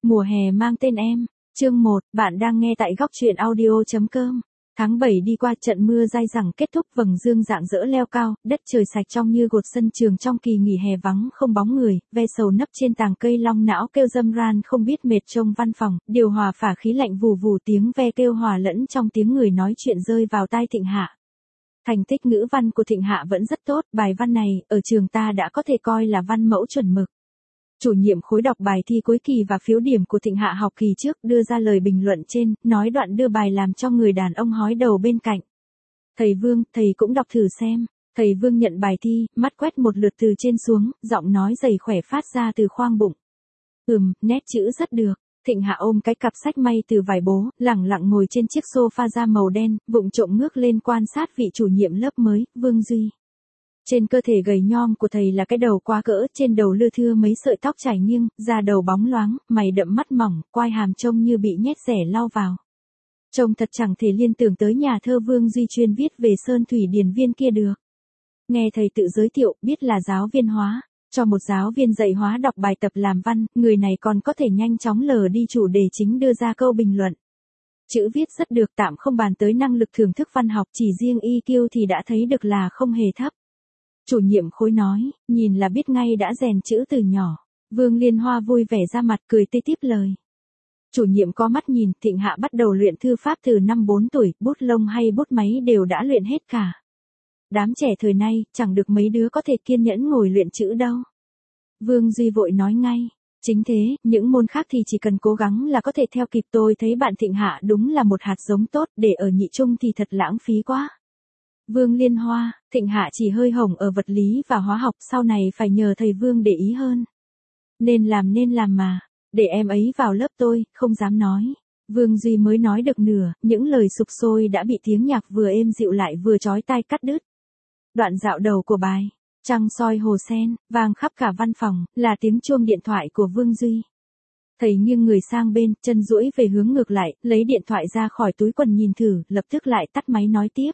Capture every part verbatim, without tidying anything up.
Mùa hè mang tên em. Chương một, bạn đang nghe tại góc truyện audio chấm com. Tháng bảy đi qua, trận mưa dai dẳng kết thúc, vầng dương rạng rỡ leo cao, đất trời sạch trong như gột, sân trường trong kỳ nghỉ hè vắng không bóng người, ve sầu nấp trên tàng cây long não kêu râm ran không biết mệt. Trong văn phòng, điều hòa phả khí lạnh vù vù, tiếng ve kêu hòa lẫn trong tiếng người nói chuyện rơi vào tai Thịnh Hạ. Thành tích ngữ văn của Thịnh Hạ vẫn rất tốt, bài văn này, ở trường ta đã có thể coi là văn mẫu chuẩn mực. Chủ nhiệm khối đọc bài thi cuối kỳ và phiếu điểm của Thịnh Hạ học kỳ trước, đưa ra lời bình luận trên, nói đoạn đưa bài làm cho người đàn ông hói đầu bên cạnh. Thầy Vương, thầy cũng đọc thử xem. Thầy Vương nhận bài thi, mắt quét một lượt từ trên xuống, giọng nói dày khỏe phát ra từ khoang bụng. Ừm, nét chữ rất được. Thịnh Hạ ôm cái cặp sách may từ vải bố, lẳng lặng ngồi trên chiếc sofa da màu đen, vụng trộm ngước lên quan sát vị chủ nhiệm lớp mới, Vương Duy. Trên cơ thể gầy nhom của thầy là cái đầu quá cỡ, trên đầu lưa thưa mấy sợi tóc trải nghiêng, da đầu bóng loáng, mày đậm mắt mỏng, quai hàm trông như bị nhét rẻ lau vào. Trông thật chẳng thể liên tưởng tới nhà thơ Vương Duy chuyên viết về Sơn Thủy Điền Viên kia được. Nghe thầy tự giới thiệu, biết là giáo viên hóa. Cho một giáo viên dạy hóa đọc bài tập làm văn, người này còn có thể nhanh chóng lờ đi chủ đề chính, đưa ra câu bình luận. Chữ viết rất được, tạm không bàn tới năng lực thưởng thức văn học, chỉ riêng i kiu thì đã thấy được là không hề thấp. Chủ nhiệm khối nói, nhìn là biết ngay đã rèn chữ từ nhỏ. Vương Liên Hoa vui vẻ ra mặt, cười tê tiếp lời. Chủ nhiệm có mắt nhìn, Thịnh Hạ bắt đầu luyện thư pháp từ năm bốn tuổi, bút lông hay bút máy đều đã luyện hết cả. Đám trẻ thời nay, chẳng được mấy đứa có thể kiên nhẫn ngồi luyện chữ đâu. Vương Duy vội nói ngay. Chính thế, những môn khác thì chỉ cần cố gắng là có thể theo kịp. Tôi thấy bạn Thịnh Hạ đúng là một hạt giống tốt, để ở nhị trung thì thật lãng phí quá. Vương Liên Hoa, Thịnh Hạ chỉ hơi hồng ở vật lý và hóa học, sau này phải nhờ thầy Vương để ý hơn. Nên làm nên làm mà, để em ấy vào lớp tôi, không dám nói. Vương Duy mới nói được nửa, những lời sục sôi đã bị tiếng nhạc vừa êm dịu lại vừa chói tai cắt đứt. Đoạn dạo đầu của bài, trăng soi hồ sen, vang khắp cả văn phòng, là tiếng chuông điện thoại của Vương Duy. Thầy nghiêng người sang bên, chân duỗi về hướng ngược lại, lấy điện thoại ra khỏi túi quần nhìn thử, lập tức lại tắt máy nói tiếp.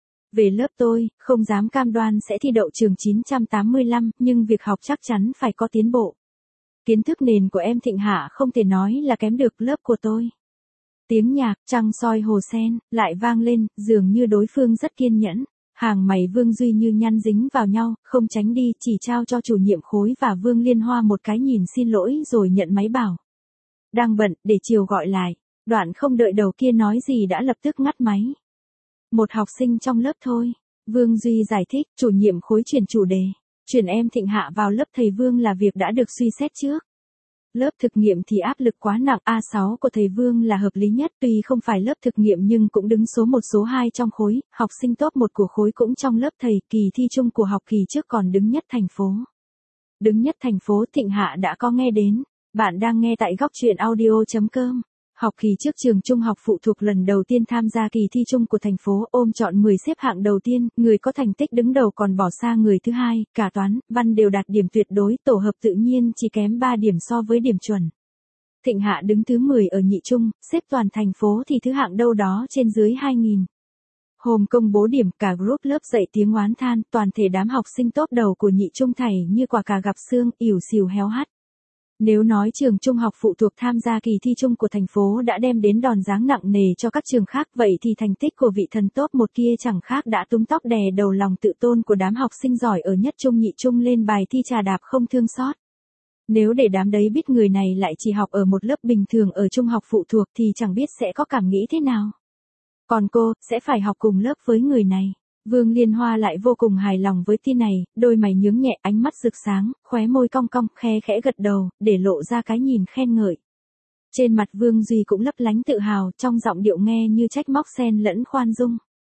Về lớp tôi, không dám cam đoan sẽ thi đậu trường chín trăm tám mươi lăm, nhưng việc học chắc chắn phải có tiến bộ. Kiến thức nền của em Thịnh Hạ không thể nói là kém được lớp của tôi. Tiếng nhạc, trăng soi hồ sen, lại vang lên, dường như đối phương rất kiên nhẫn. Hàng mày Vương Duy như nhăn dính vào nhau, không tránh đi, chỉ trao cho chủ nhiệm khối và Vương Liên Hoa một cái nhìn xin lỗi rồi nhận máy bảo. Đang bận, để chiều gọi lại. Đoạn không đợi đầu kia nói gì đã lập tức ngắt máy. Một học sinh trong lớp thôi. Vương Duy giải thích, chủ nhiệm khối chuyển chủ đề. Chuyển em Thịnh Hạ vào lớp thầy Vương là việc đã được suy xét trước. Lớp thực nghiệm thì áp lực quá nặng, a sáu của thầy Vương là hợp lý nhất, tuy không phải lớp thực nghiệm nhưng cũng đứng số một số hai trong khối, học sinh top một của khối cũng trong lớp thầy, kỳ thi chung của học kỳ trước còn đứng nhất thành phố. Đứng nhất thành phố Thịnh Hạ đã có nghe đến. Bạn đang nghe tại góc truyện audio chấm com. Học kỳ trước trường trung học phụ thuộc lần đầu tiên tham gia kỳ thi chung của thành phố, ôm trọn mười xếp hạng đầu tiên, người có thành tích đứng đầu còn bỏ xa người thứ hai, cả toán, văn đều đạt điểm tuyệt đối, tổ hợp tự nhiên chỉ kém ba điểm so với điểm chuẩn. Thịnh Hạ đứng thứ mười ở nhị trung, xếp toàn thành phố thì thứ hạng đâu đó trên dưới hai nghìn. Hôm công bố điểm, cả group lớp dậy tiếng oán than, toàn thể đám học sinh top đầu của nhị trung thảy như quả cà gặp xương, ỉu xìu héo hắt. Nếu nói trường trung học phụ thuộc tham gia kỳ thi chung của thành phố đã đem đến đòn giáng nặng nề cho các trường khác, vậy thì thành tích của vị thần top một kia chẳng khác đã túm tóc đè đầu lòng tự tôn của đám học sinh giỏi ở nhất trung nhị trung lên bài thi trà đạp không thương xót. Nếu để đám đấy biết người này lại chỉ học ở một lớp bình thường ở trung học phụ thuộc thì chẳng biết sẽ có cảm nghĩ thế nào. Còn cô, sẽ phải học cùng lớp với người này. Vương Liên Hoa lại vô cùng hài lòng với tin này, đôi mày nhướng nhẹ, ánh mắt rực sáng, khóe môi cong cong, khe khẽ gật đầu, để lộ ra cái nhìn khen ngợi. Trên mặt Vương Duy cũng lấp lánh tự hào, trong giọng điệu nghe như trách móc xen lẫn khoan dung.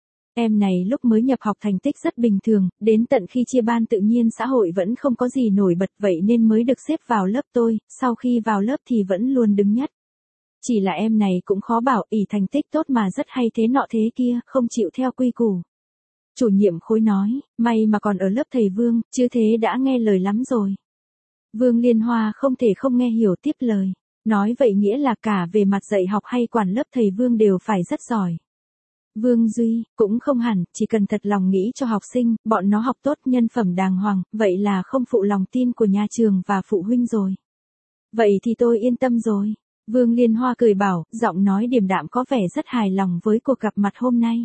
Em này lúc mới nhập học thành tích rất bình thường, đến tận khi chia ban tự nhiên xã hội vẫn không có gì nổi bật, vậy nên mới được xếp vào lớp tôi, sau khi vào lớp thì vẫn luôn đứng nhất. Chỉ là em này cũng khó bảo, ỷ thành tích tốt mà rất hay thế nọ thế kia, không chịu theo quy củ. Chủ nhiệm khối nói, may mà còn ở lớp thầy Vương, chứ thế đã nghe lời lắm rồi. Vương Liên Hoa không thể không nghe hiểu tiếp lời. Nói vậy nghĩa là cả về mặt dạy học hay quản lớp thầy Vương đều phải rất giỏi. Vương Duy, cũng không hẳn, chỉ cần thật lòng nghĩ cho học sinh, bọn nó học tốt, nhân phẩm đàng hoàng, vậy là không phụ lòng tin của nhà trường và phụ huynh rồi. Vậy thì tôi yên tâm rồi. Vương Liên Hoa cười bảo, giọng nói điềm đạm có vẻ rất hài lòng với cuộc gặp mặt hôm nay.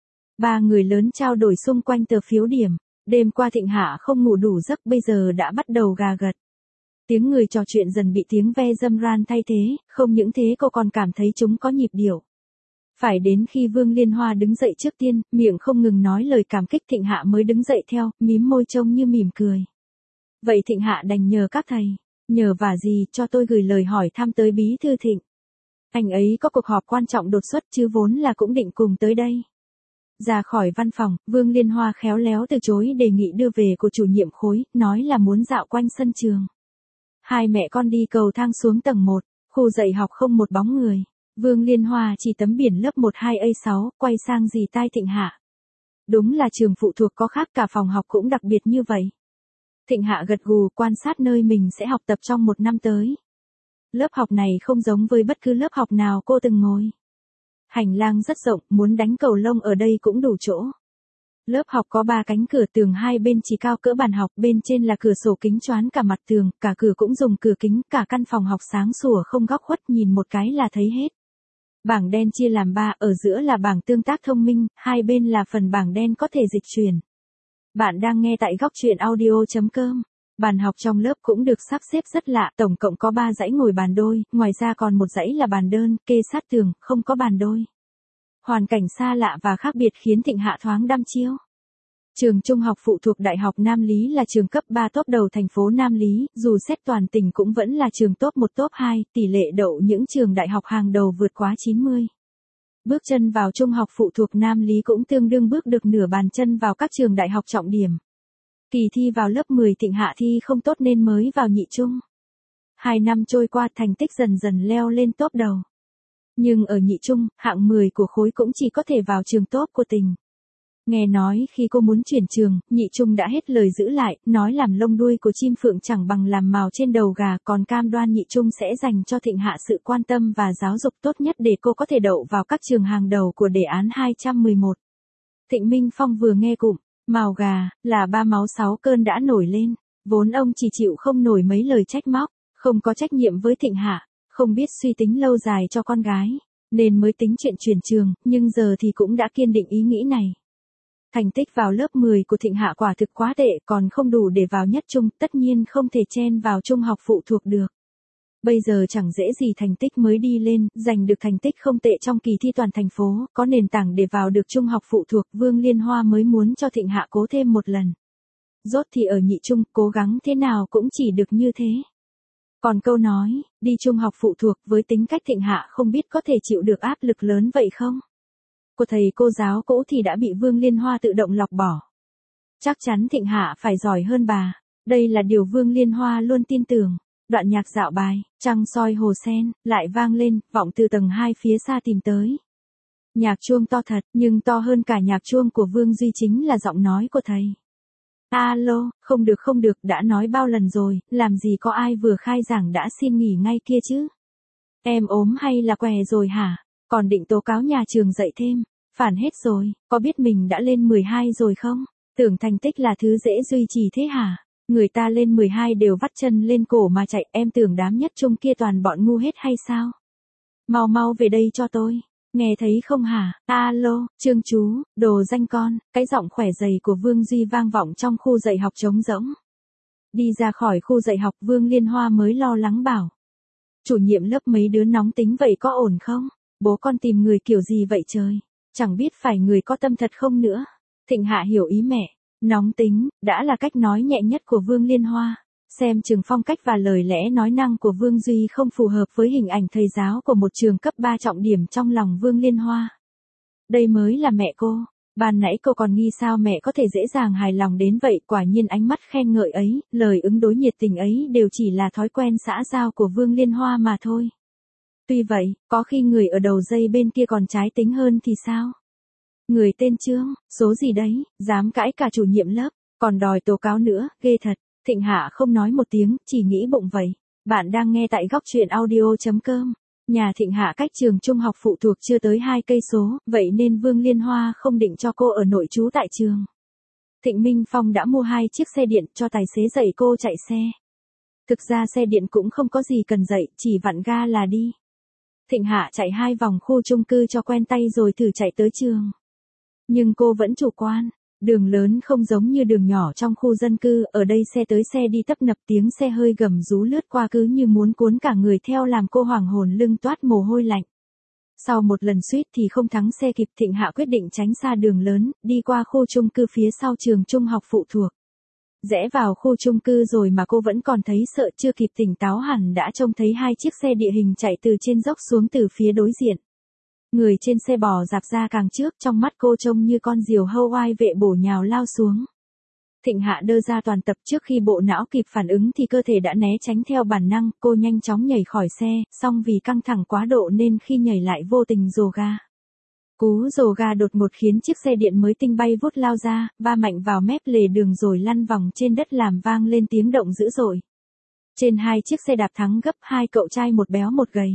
Ba người lớn trao đổi xung quanh tờ phiếu điểm. Đêm qua Thịnh Hạ không ngủ đủ giấc, bây giờ đã bắt đầu gà gật. Tiếng người trò chuyện dần bị tiếng ve dâm ran thay thế, không những thế cô còn cảm thấy chúng có nhịp điệu. Phải đến khi Vương Liên Hoa đứng dậy trước tiên, miệng không ngừng nói lời cảm kích, Thịnh Hạ mới đứng dậy theo, mím môi trông như mỉm cười. Vậy Thịnh Hạ đành nhờ các thầy. Nhờ vả gì, cho tôi gửi lời hỏi thăm tới bí thư Thịnh. Anh ấy có cuộc họp quan trọng đột xuất chứ vốn là cũng định cùng tới đây. Ra khỏi văn phòng, Vương Liên Hoa khéo léo từ chối đề nghị đưa về của chủ nhiệm khối, nói là muốn dạo quanh sân trường. Hai mẹ con đi cầu thang xuống tầng một, khu dạy học không một bóng người. Vương Liên Hoa chỉ tấm biển lớp một hai A sáu, quay sang dì tai Thịnh Hạ. Đúng là trường phụ thuộc có khác, cả phòng học cũng đặc biệt như vậy. Thịnh Hạ gật gù, quan sát nơi mình sẽ học tập trong một năm tới. Lớp học này không giống với bất cứ lớp học nào cô từng ngồi. Hành lang rất rộng, muốn đánh cầu lông ở đây cũng đủ chỗ. Lớp học có ba cánh cửa, tường hai bên chỉ cao cỡ bàn học, bên trên là cửa sổ kính choán cả mặt tường, cả cửa cũng dùng cửa kính, cả căn phòng học sáng sủa không góc khuất, nhìn một cái là thấy hết. Bảng đen chia làm ba, ở giữa là bảng tương tác thông minh, hai bên là phần bảng đen có thể dịch chuyển. Bạn đang nghe tại góc truyện audio chấm com. Bàn học trong lớp cũng được sắp xếp rất lạ, tổng cộng có ba dãy ngồi bàn đôi, ngoài ra còn một dãy là bàn đơn, kê sát tường, không có bàn đôi. Hoàn cảnh xa lạ và khác biệt khiến Thịnh Hạ thoáng đăm chiêu. Trường trung học phụ thuộc Đại học Nam Lý là trường cấp ba top đầu thành phố Nam Lý, dù xét toàn tỉnh cũng vẫn là trường top một top hai, tỷ lệ đậu những trường đại học hàng đầu vượt quá chín mươi. Bước chân vào trung học phụ thuộc Nam Lý cũng tương đương bước được nửa bàn chân vào các trường đại học trọng điểm. Kỳ thi vào lớp mười Thịnh Hạ thi không tốt nên mới vào nhị trung. Hai năm trôi qua, thành tích dần dần leo lên top đầu. Nhưng ở nhị trung, hạng mười của khối cũng chỉ có thể vào trường top của tỉnh. Nghe nói khi cô muốn chuyển trường, nhị trung đã hết lời giữ lại, nói làm lông đuôi của chim phượng chẳng bằng làm mào trên đầu gà, còn cam đoan nhị trung sẽ dành cho Thịnh Hạ sự quan tâm và giáo dục tốt nhất để cô có thể đậu vào các trường hàng đầu của đề án hai trăm mười một. Thịnh Minh Phong vừa nghe cụm mào gà là ba máu sáu cơn đã nổi lên, vốn ông chỉ chịu không nổi mấy lời trách móc, không có trách nhiệm với Thịnh Hạ, không biết suy tính lâu dài cho con gái, nên mới tính chuyện chuyển trường, nhưng giờ thì cũng đã kiên định ý nghĩ này. Thành tích vào lớp mười của Thịnh Hạ quả thực quá tệ, còn không đủ để vào nhất trung, tất nhiên không thể chen vào trung học phụ thuộc được. Bây giờ chẳng dễ gì, thành tích mới đi lên, giành được thành tích không tệ trong kỳ thi toàn thành phố, có nền tảng để vào được trung học phụ thuộc, Vương Liên Hoa mới muốn cho Thịnh Hạ cố thêm một lần. Rốt thì ở nhị trung, cố gắng thế nào cũng chỉ được như thế. Còn câu nói, đi trung học phụ thuộc, với tính cách Thịnh Hạ không biết có thể chịu được áp lực lớn vậy không? Cô thầy cô giáo cũ thì đã bị Vương Liên Hoa tự động lọc bỏ. Chắc chắn Thịnh Hạ phải giỏi hơn bà. Đây là điều Vương Liên Hoa luôn tin tưởng. Đoạn nhạc dạo bài, trăng soi hồ sen, lại vang lên, vọng từ tầng hai phía xa tìm tới. Nhạc chuông to thật, nhưng to hơn cả nhạc chuông của Vương Duy chính là giọng nói của thầy. Alo, không được không được, đã nói bao lần rồi, làm gì có ai vừa khai giảng đã xin nghỉ ngay kia chứ. Em ốm hay là què rồi hả? Còn định tố cáo nhà trường dạy thêm, phản hết rồi, có biết mình đã lên mười hai rồi không? Tưởng thành tích là thứ dễ duy trì thế hả? Người ta lên mười hai đều vắt chân lên cổ mà chạy, em tưởng đám nhất trung kia toàn bọn ngu hết hay sao? Mau mau về đây cho tôi, nghe thấy không hả? Alo, Trương chú, đồ danh con, cái giọng khỏe dày của Vương Duy vang vọng trong khu dạy học trống rỗng. Đi ra khỏi khu dạy học, Vương Liên Hoa mới lo lắng bảo. Chủ nhiệm lớp mấy đứa nóng tính vậy có ổn không? Bố con tìm người kiểu gì vậy trời? Chẳng biết phải người có tâm thật không nữa. Thịnh Hạ hiểu ý mẹ. Nóng tính, đã là cách nói nhẹ nhất của Vương Liên Hoa. Xem chừng phong cách và lời lẽ nói năng của Vương Duy không phù hợp với hình ảnh thầy giáo của một trường cấp ba trọng điểm trong lòng Vương Liên Hoa. Đây mới là mẹ cô. Ban nãy cô còn nghi sao mẹ có thể dễ dàng hài lòng đến vậy, quả nhiên ánh mắt khen ngợi ấy, lời ứng đối nhiệt tình ấy đều chỉ là thói quen xã giao của Vương Liên Hoa mà thôi. Tuy vậy, có khi người ở đầu dây bên kia còn trái tính hơn thì sao? Người tên Trương, số gì đấy, dám cãi cả chủ nhiệm lớp, còn đòi tố cáo nữa, ghê thật. Thịnh Hạ không nói một tiếng, chỉ nghĩ bụng vậy. Bạn đang nghe tại góc truyện audio chấm com. Nhà Thịnh Hạ cách trường trung học phụ thuộc chưa tới hai cây số, vậy nên Vương Liên Hoa không định cho cô ở nội trú tại trường. Thịnh Minh Phong đã mua hai chiếc xe điện cho tài xế dạy cô chạy xe. Thực ra xe điện cũng không có gì cần dạy, chỉ vặn ga là đi. Thịnh Hạ chạy hai vòng khu chung cư cho quen tay rồi thử chạy tới trường. Nhưng cô vẫn chủ quan, đường lớn không giống như đường nhỏ trong khu dân cư, ở đây xe tới xe đi tấp nập, tiếng xe hơi gầm rú lướt qua cứ như muốn cuốn cả người theo làm cô hoàng hồn lưng toát mồ hôi lạnh. Sau một lần suýt thì không thắng xe kịp, Thịnh Hạ quyết định tránh xa đường lớn, đi qua khu chung cư phía sau trường trung học phụ thuộc. Rẽ vào khu chung cư rồi mà cô vẫn còn thấy sợ, chưa kịp tỉnh táo hẳn đã trông thấy hai chiếc xe địa hình chạy từ trên dốc xuống từ phía đối diện. Người trên xe bò dạp ra càng trước, trong mắt cô trông như con diều hâu oai vệ bổ nhào lao xuống. Thịnh Hạ đơ ra toàn tập, trước khi bộ não kịp phản ứng thì cơ thể đã né tránh theo bản năng, cô nhanh chóng nhảy khỏi xe, song vì căng thẳng quá độ nên khi nhảy lại vô tình rồ ga. Cú rồ ga đột ngột khiến chiếc xe điện mới tinh bay vút lao ra, va mạnh vào mép lề đường rồi lăn vòng trên đất làm vang lên tiếng động dữ dội. Trên hai chiếc xe đạp thắng gấp hai cậu trai một béo một gầy.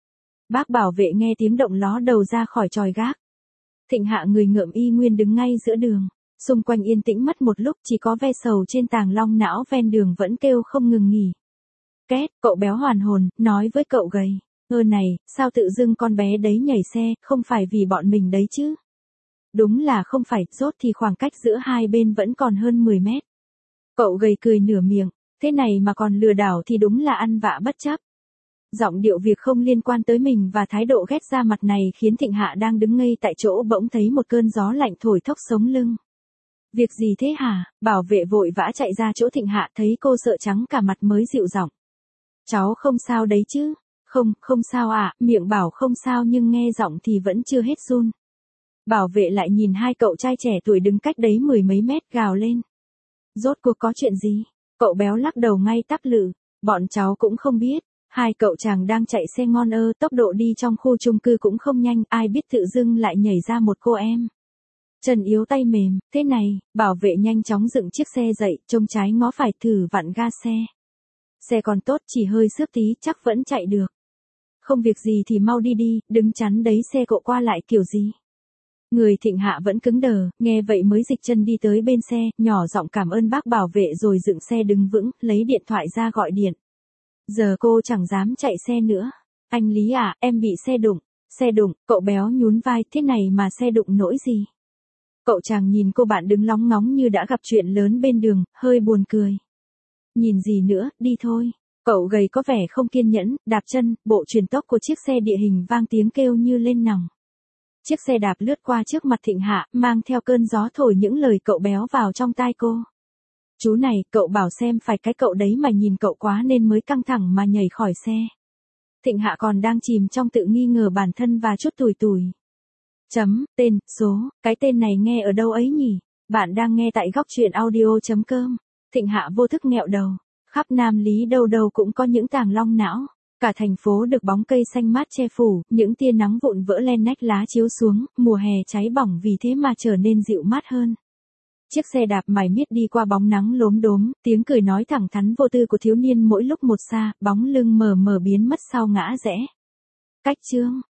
Bác bảo vệ nghe tiếng động ló đầu ra khỏi chòi gác. Thịnh Hạ người ngợm y nguyên đứng ngay giữa đường. Xung quanh yên tĩnh mất một lúc, chỉ có ve sầu trên tàng long não ven đường vẫn kêu không ngừng nghỉ. Két, cậu béo hoàn hồn, nói với cậu gầy. Ơ này, sao tự dưng con bé đấy nhảy xe, không phải vì bọn mình đấy chứ? Đúng là không phải, rốt thì khoảng cách giữa hai bên vẫn còn hơn mười mét. Cậu gầy cười nửa miệng, thế này mà còn lừa đảo thì đúng là ăn vạ bất chấp. Giọng điệu việc không liên quan tới mình và thái độ ghét ra mặt này khiến Thịnh Hạ đang đứng ngây tại chỗ bỗng thấy một cơn gió lạnh thổi thốc sống lưng. Việc gì thế hả? Bảo vệ vội vã chạy ra chỗ Thịnh Hạ, thấy cô sợ trắng cả mặt mới dịu giọng. Cháu không sao đấy chứ? Không, không sao ạ, à, miệng bảo không sao nhưng nghe giọng thì vẫn chưa hết run. Bảo vệ lại nhìn hai cậu trai trẻ tuổi đứng cách đấy mười mấy mét gào lên. Rốt cuộc có chuyện gì? Cậu béo lắc đầu ngay tắp lự, bọn cháu cũng không biết. Hai cậu chàng đang chạy xe ngon ơ, tốc độ đi trong khu chung cư cũng không nhanh, ai biết tự dưng lại nhảy ra một cô em. Chân yếu tay mềm, thế này, bảo vệ nhanh chóng dựng chiếc xe dậy, trông trái ngó phải thử vặn ga xe. Xe còn tốt, chỉ hơi xước tí, chắc vẫn chạy được. Không việc gì thì mau đi đi, đứng chắn đấy xe cộ qua lại kiểu gì. Người Thịnh Hạ vẫn cứng đờ, nghe vậy mới dịch chân đi tới bên xe, nhỏ giọng cảm ơn bác bảo vệ rồi dựng xe đứng vững, lấy điện thoại ra gọi điện. Giờ cô chẳng dám chạy xe nữa. Anh Lý à, em bị xe đụng. Xe đụng, cậu béo nhún vai, thế này mà xe đụng nỗi gì? Cậu chàng nhìn cô bạn đứng lóng ngóng như đã gặp chuyện lớn bên đường, hơi buồn cười. Nhìn gì nữa, đi thôi. Cậu gầy có vẻ không kiên nhẫn, đạp chân, bộ truyền tốc của chiếc xe địa hình vang tiếng kêu như lên nòng. Chiếc xe đạp lướt qua trước mặt Thịnh Hạ, mang theo cơn gió thổi những lời cậu béo vào trong tai cô. Chú này, cậu bảo xem phải cái cậu đấy mà nhìn cậu quá nên mới căng thẳng mà nhảy khỏi xe. Thịnh Hạ còn đang chìm trong tự nghi ngờ bản thân và chút tủi tủi. Chấm, tên, số, cái tên này nghe ở đâu ấy nhỉ? Bạn đang nghe tại góc truyện audio.com. Thịnh Hạ vô thức nghẹo đầu. Khắp Nam Lý đâu đâu cũng có những tàng long não. Cả thành phố được bóng cây xanh mát che phủ, những tia nắng vụn vỡ len nách lá chiếu xuống, mùa hè cháy bỏng vì thế mà trở nên dịu mát hơn. Chiếc xe đạp mải miết đi qua bóng nắng lốm đốm, tiếng cười nói thẳng thắn vô tư của thiếu niên mỗi lúc một xa, bóng lưng mờ mờ biến mất sau ngã rẽ. Cách chương